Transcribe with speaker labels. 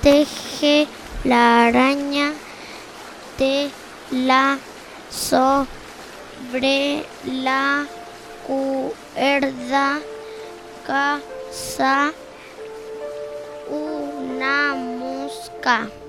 Speaker 1: teje la araña tela sobre la cuerda, caza una mosca.